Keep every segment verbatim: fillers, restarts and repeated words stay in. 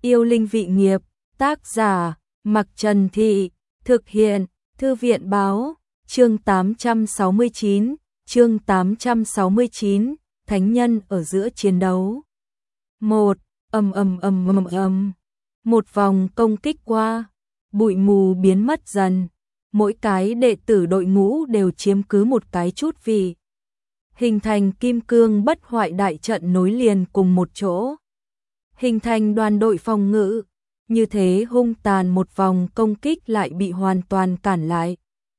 Yêu linh vị nghiệp, tác giả, Mặc Trần Thị, thực hiện, Thư viện báo, chương tám trăm sáu mươi chín, chương tám trăm sáu mươi chín, Thánh nhân ở giữa chiến đấu. một. Ầm ầm ầm ầm ầm. Một vòng công kích qua, bụi mù biến mất dần, mỗi cái đệ tử đội ngũ đều chiếm cứ một cái chút vị, hình thành kim cương bất hoại đại trận nối liền cùng một chỗ, hình thành đoàn đội phòng ngự. Như thế hung tàn một vòng công kích lại bị hoàn toàn cản lại.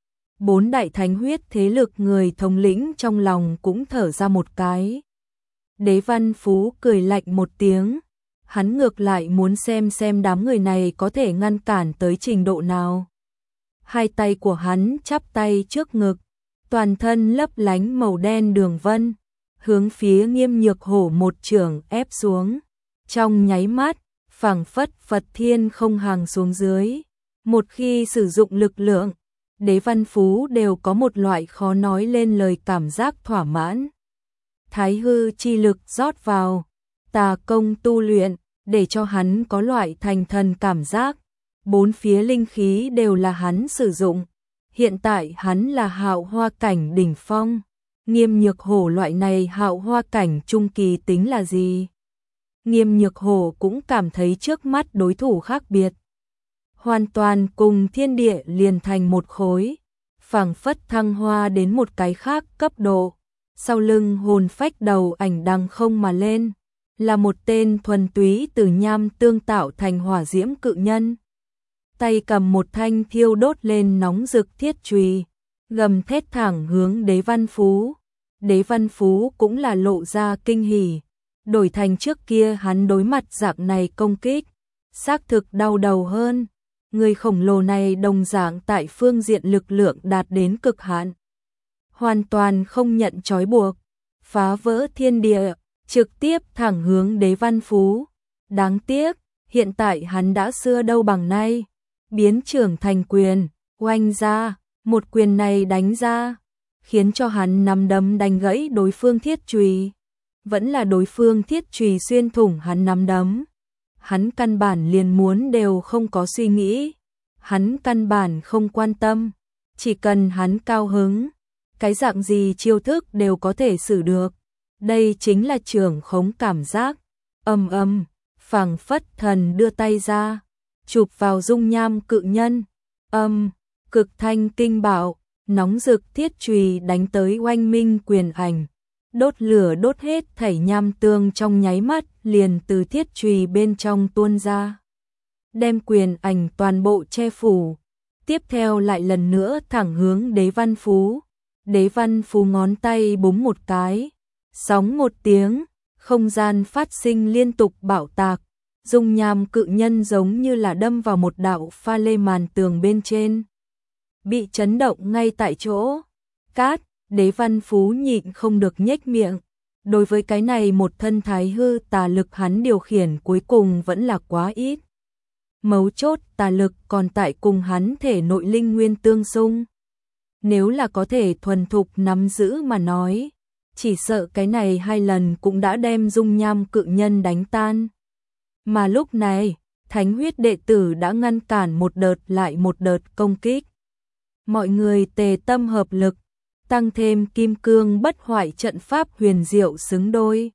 Bốn đại thánh huyết thế lực người thống lĩnh trong lòng cũng thở ra một cái. Đế Văn Phú cười lạnh một tiếng, hắn ngược lại muốn xem xem đám người này có thể ngăn cản tới trình độ nào. Hai tay của hắn chắp tay trước ngực, toàn thân lấp lánh màu đen đường vân, hướng phía Nghiêm Nhược Hổ một chưởng ép xuống. Trong nháy mắt, phảng phất Phật thiên không hàng xuống dưới. Một khi sử dụng lực lượng, Đế Văn Phú đều có một loại khó nói lên lời cảm giác thỏa mãn. Thái hư chi lực rót vào, tà công tu luyện, để cho hắn có loại thành thần cảm giác. Bốn phía linh khí đều là hắn sử dụng. Hiện tại hắn là hạo hoa cảnh đỉnh phong. Nghiêm Nhược Hổ loại này hạo hoa cảnh trung kỳ tính là gì? Nghiêm Nhược Hổ cũng cảm thấy trước mắt đối thủ khác biệt. Hoàn toàn cùng thiên địa liền thành một khối, phảng phất thăng hoa đến một cái khác cấp độ. Sau lưng hồn phách đầu ảnh đằng không mà lên, là một tên thuần túy từ nham tương tạo thành hỏa diễm cự nhân. Tay cầm một thanh thiêu đốt lên nóng rực thiết chùy, gầm thét thẳng hướng Đế Văn Phú. Đế Văn Phú cũng là lộ ra kinh hỉ. Đổi thành trước kia hắn đối mặt dạng này công kích, xác thực đau đầu hơn. Người khổng lồ này đồng dạng tại phương diện lực lượng đạt đến cực hạn, hoàn toàn không nhận trói buộc, phá vỡ thiên địa, trực tiếp thẳng hướng Đế Văn Phú. Đáng tiếc, hiện tại hắn đã xưa đâu bằng nay, biến trưởng thành quyền, oanh ra, một quyền này đánh ra, khiến cho hắn nắm đấm đánh gãy đối phương thiết chùy. Vẫn là đối phương thiết chùy xuyên thủng hắn nắm đấm. Hắn căn bản liền muốn đều không có suy nghĩ. Hắn căn bản không quan tâm. Chỉ cần hắn cao hứng, cái dạng gì chiêu thức đều có thể xử được. Đây chính là trưởng khống cảm giác. Ầm ầm, phảng phất thần đưa tay ra, chụp vào dung nham cự nhân. Âm, cực thanh kinh bạo, nóng rực thiết chùy đánh tới oanh minh quyền ảnh. Đốt lửa đốt hết thảy nham tương trong nháy mắt liền từ thiết chùy bên trong tuôn ra, đem quyền ảnh toàn bộ che phủ. Tiếp theo lại lần nữa thẳng hướng Đế Văn Phú. Đế Văn Phú ngón tay búng một cái, sóng một tiếng, không gian phát sinh liên tục bạo tạc. Dung nham cự nhân giống như là đâm vào một đạo pha lê màn tường bên trên, bị chấn động ngay tại chỗ. Cát, Đế Văn Phú nhịn không được nhếch miệng. Đối với cái này một thân thái hư tà lực hắn điều khiển cuối cùng vẫn là quá ít. Mấu chốt tà lực còn tại cùng hắn thể nội linh nguyên tương xung. Nếu là có thể thuần thục nắm giữ mà nói, chỉ sợ cái này hai lần cũng đã đem dung nham cự nhân đánh tan. Mà lúc này, thánh huyết đệ tử đã ngăn cản một đợt lại một đợt công kích. Mọi người tề tâm hợp lực, tăng thêm kim cương bất hoại trận pháp huyền diệu xứng đôi.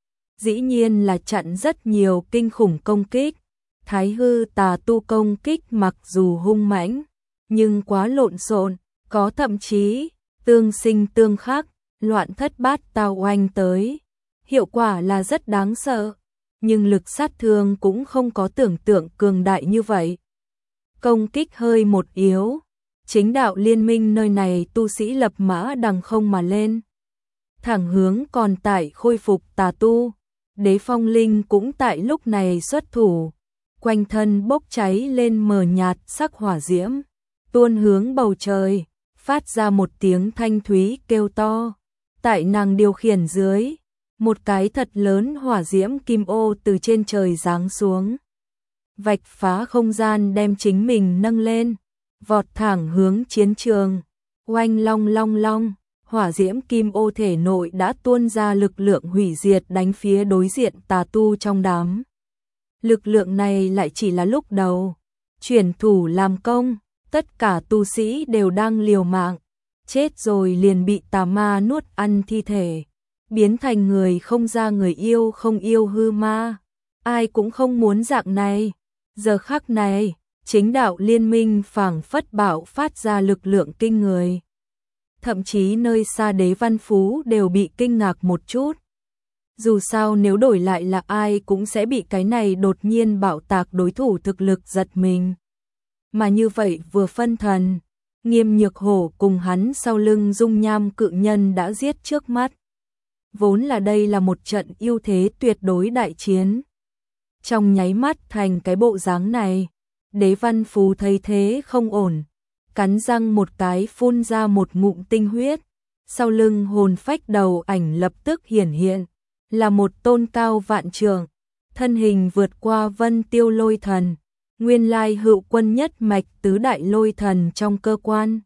Dĩ nhiên là chặn rất nhiều kinh khủng công kích. Thái hư tà tu công kích mặc dù hung mãnh, nhưng quá lộn xộn, có thậm chí tương sinh tương khắc, loạn thất bát tao oanh tới. Hiệu quả là rất đáng sợ, nhưng lực sát thương cũng không có tưởng tượng cường đại như vậy. Công kích hơi một yếu, chính đạo liên minh nơi này tu sĩ lập mã đằng không mà lên, thẳng hướng còn tại khôi phục tà tu. Đế Phong Linh cũng tại lúc này xuất thủ, quanh thân bốc cháy lên mờ nhạt sắc hỏa diễm, tuôn hướng bầu trời, phát ra một tiếng thanh thúy kêu to. Tại nàng điều khiển dưới, một cái thật lớn hỏa diễm kim ô từ trên trời giáng xuống, vạch phá không gian đem chính mình nâng lên, vọt thẳng hướng chiến trường. Oanh long long long, hỏa diễm kim ô thể nội đã tuôn ra lực lượng hủy diệt đánh phía đối diện tà tu trong đám. Lực lượng này lại chỉ là lúc đầu. Chuyển thủ làm công, tất cả tu sĩ đều đang liều mạng, chết rồi liền bị tà ma nuốt ăn thi thể, biến thành người không ra người yêu không yêu hư ma. Ai cũng không muốn dạng này. Giờ khắc này, chính đạo liên minh phảng phất bạo phát ra lực lượng kinh người. Thậm chí nơi xa Đế Văn Phú đều bị kinh ngạc một chút. Dù sao nếu đổi lại là ai cũng sẽ bị cái này đột nhiên bạo tạc đối thủ thực lực giật mình. Mà như vậy vừa phân thần, Nghiêm Nhược Hổ cùng hắn sau lưng dung nham cự nhân đã giết trước mắt. Vốn là đây là một trận ưu thế tuyệt đối đại chiến. Trong nháy mắt thành cái bộ dáng này, Đế Văn Phú thấy thế không ổn, cắn răng một cái phun ra một ngụm tinh huyết, sau lưng hồn phách đầu ảnh lập tức hiển hiện, là một tôn cao vạn trượng, thân hình vượt qua Vân Tiêu Lôi Thần, nguyên lai Hữu Quân nhất mạch tứ đại lôi thần trong cơ quan.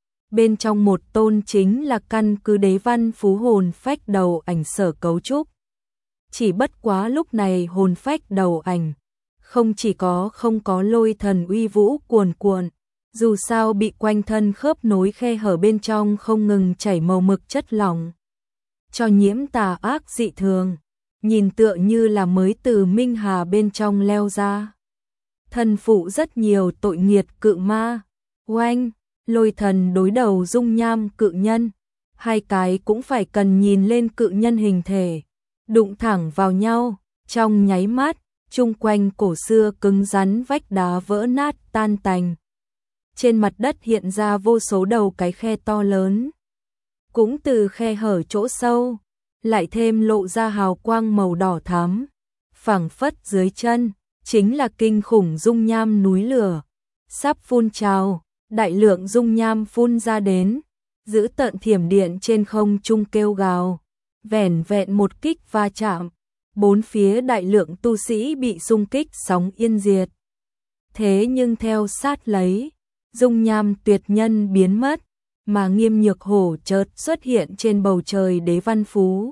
Bên trong một tôn chính là căn cứ Đế Văn Phú hồn phách đầu ảnh sở cấu trúc. Chỉ bất quá lúc này hồn phách đầu ảnh không chỉ có không có lôi thần uy vũ cuồn cuộn, dù sao bị quanh thân khớp nối khe hở bên trong không ngừng chảy màu mực chất lỏng, cho nhiễm tà ác dị thường, nhìn tựa như là mới từ Minh Hà bên trong leo ra. Thần phụ rất nhiều tội nghiệt cự ma. Oanh, lôi thần đối đầu dung nham cự nhân, hai cái cũng phải cần nhìn lên cự nhân hình thể, đụng thẳng vào nhau, trong nháy mắt, chung quanh cổ xưa cứng rắn vách đá vỡ nát tan tành. Trên mặt đất hiện ra vô số đầu cái khe to lớn. Cũng từ khe hở chỗ sâu, lại thêm lộ ra hào quang màu đỏ thắm, phảng phất dưới chân, chính là kinh khủng dung nham núi lửa. Sắp phun trào, đại lượng dung nham phun ra đến, giữ tận thiểm điện trên không trung kêu gào. Vẻn vẹn một kích va chạm, bốn phía đại lượng tu sĩ bị xung kích sóng yên diệt. Thế nhưng theo sát lấy, dung nham tuyệt nhân biến mất, mà Nghiêm Nhược Hổ chợt xuất hiện trên bầu trời Đế Văn Phú.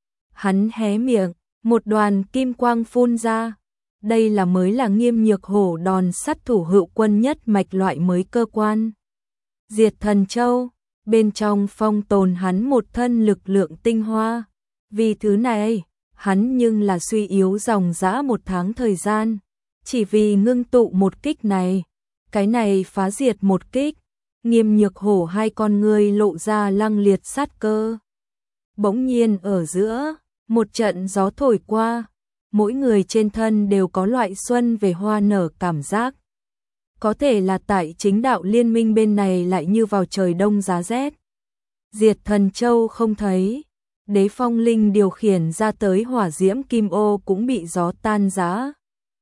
Hắn hé miệng, một đoàn kim quang phun ra. Đây là mới là Nghiêm Nhược Hổ đòn sát thủ Hữu Quân nhất mạch loại mới cơ quan. Diệt Thần Châu, bên trong phong tồn hắn một thân lực lượng tinh hoa. Vì thứ này, hắn nhưng là suy yếu dòng dã một tháng thời gian, chỉ vì ngưng tụ một kích này. Cái này phá diệt một kích, Nghiêm Nhược Hổ hai con ngươi lộ ra lăng liệt sát cơ. Bỗng nhiên ở giữa, một trận gió thổi qua, mỗi người trên thân đều có loại xuân về hoa nở cảm giác. Có thể là tại chính đạo liên minh bên này lại như vào trời đông giá rét. Diệt Thần Châu không thấy, Đế Phong Linh điều khiển ra tới hỏa diễm kim ô cũng bị gió tan rã.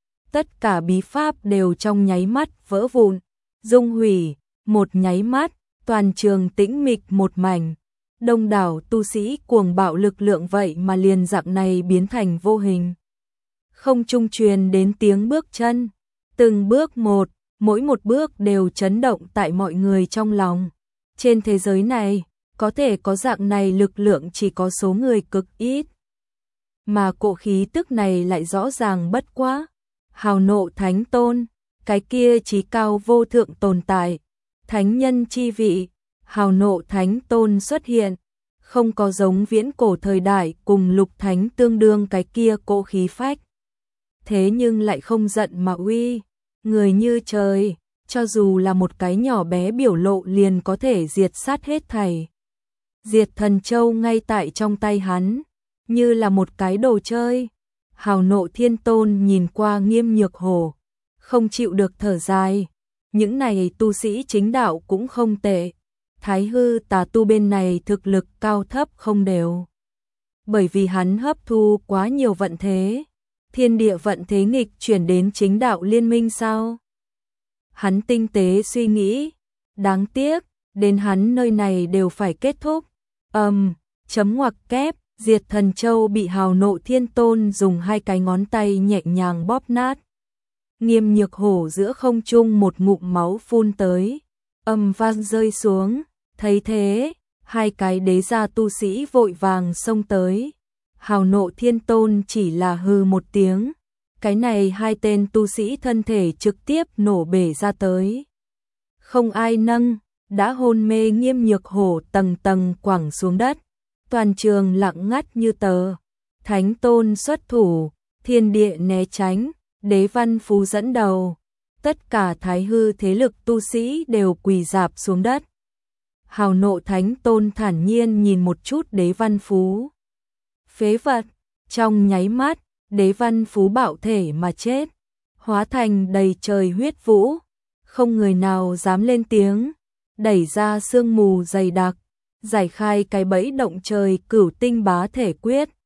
Tất cả bí pháp đều trong nháy mắt vỡ vụn, dung hủy, một nháy mắt, toàn trường tĩnh mịch một mảnh. Đông đảo tu sĩ cuồng bạo lực lượng vậy mà liền dạng này biến thành vô hình. Không trung truyền đến tiếng bước chân, từng bước một, mỗi một bước đều chấn động tại mọi người trong lòng. Trên thế giới này, có thể có dạng này lực lượng chỉ có số người cực ít. Mà cỗ khí tức này lại rõ ràng bất quá. Hào nộ thánh tôn, cái kia chí cao vô thượng tồn tại, thánh nhân chi vị, hào nộ thánh tôn xuất hiện, không có giống viễn cổ thời đại cùng lục thánh tương đương cái kia cỗ khí phách. Thế nhưng lại không giận mà uy, người như trời, cho dù là một cái nhỏ bé biểu lộ liền có thể diệt sát hết thảy. Diệt Thần Châu ngay tại trong tay hắn, như là một cái đồ chơi. Hào nộ thiên tôn nhìn qua Nghiêm Nhược Hổ, không chịu được thở dài. Những này tu sĩ chính đạo cũng không tệ. Thái hư tà tu bên này thực lực cao thấp không đều. Bởi vì hắn hấp thu quá nhiều vận thế. Thiên địa vận thế nghịch chuyển đến chính đạo liên minh sao? Hắn tinh tế suy nghĩ. Đáng tiếc, đến hắn nơi này đều phải kết thúc. Ầm, um, chấm ngoặc kép. Diệt Thần Châu bị hào nộ thiên tôn dùng hai cái ngón tay nhẹ nhàng bóp nát. Nghiêm Nhược Hổ giữa không trung một ngụm máu phun tới, ầm vang rơi xuống. Thấy thế, hai cái đế gia tu sĩ vội vàng xông tới. Hào nộ thiên tôn chỉ là hừ một tiếng, cái này hai tên tu sĩ thân thể trực tiếp nổ bể ra tới. Không ai nâng, đã hôn mê Nghiêm Nhược Hổ tầng tầng quẳng xuống đất. Toàn trường lặng ngắt như tờ. Thánh Tôn xuất thủ, thiên địa né tránh, Đế Văn Phú dẫn đầu. Tất cả thái hư thế lực tu sĩ đều quỳ rạp xuống đất. Hào nộ Thánh Tôn thản nhiên nhìn một chút Đế Văn Phú. Phế vật, trong nháy mắt, Đế Văn Phú bạo thể mà chết, hóa thành đầy trời huyết vũ, không người nào dám lên tiếng, đẩy ra sương mù dày đặc, giải khai cái bẫy động trời cửu tinh bá thể quyết,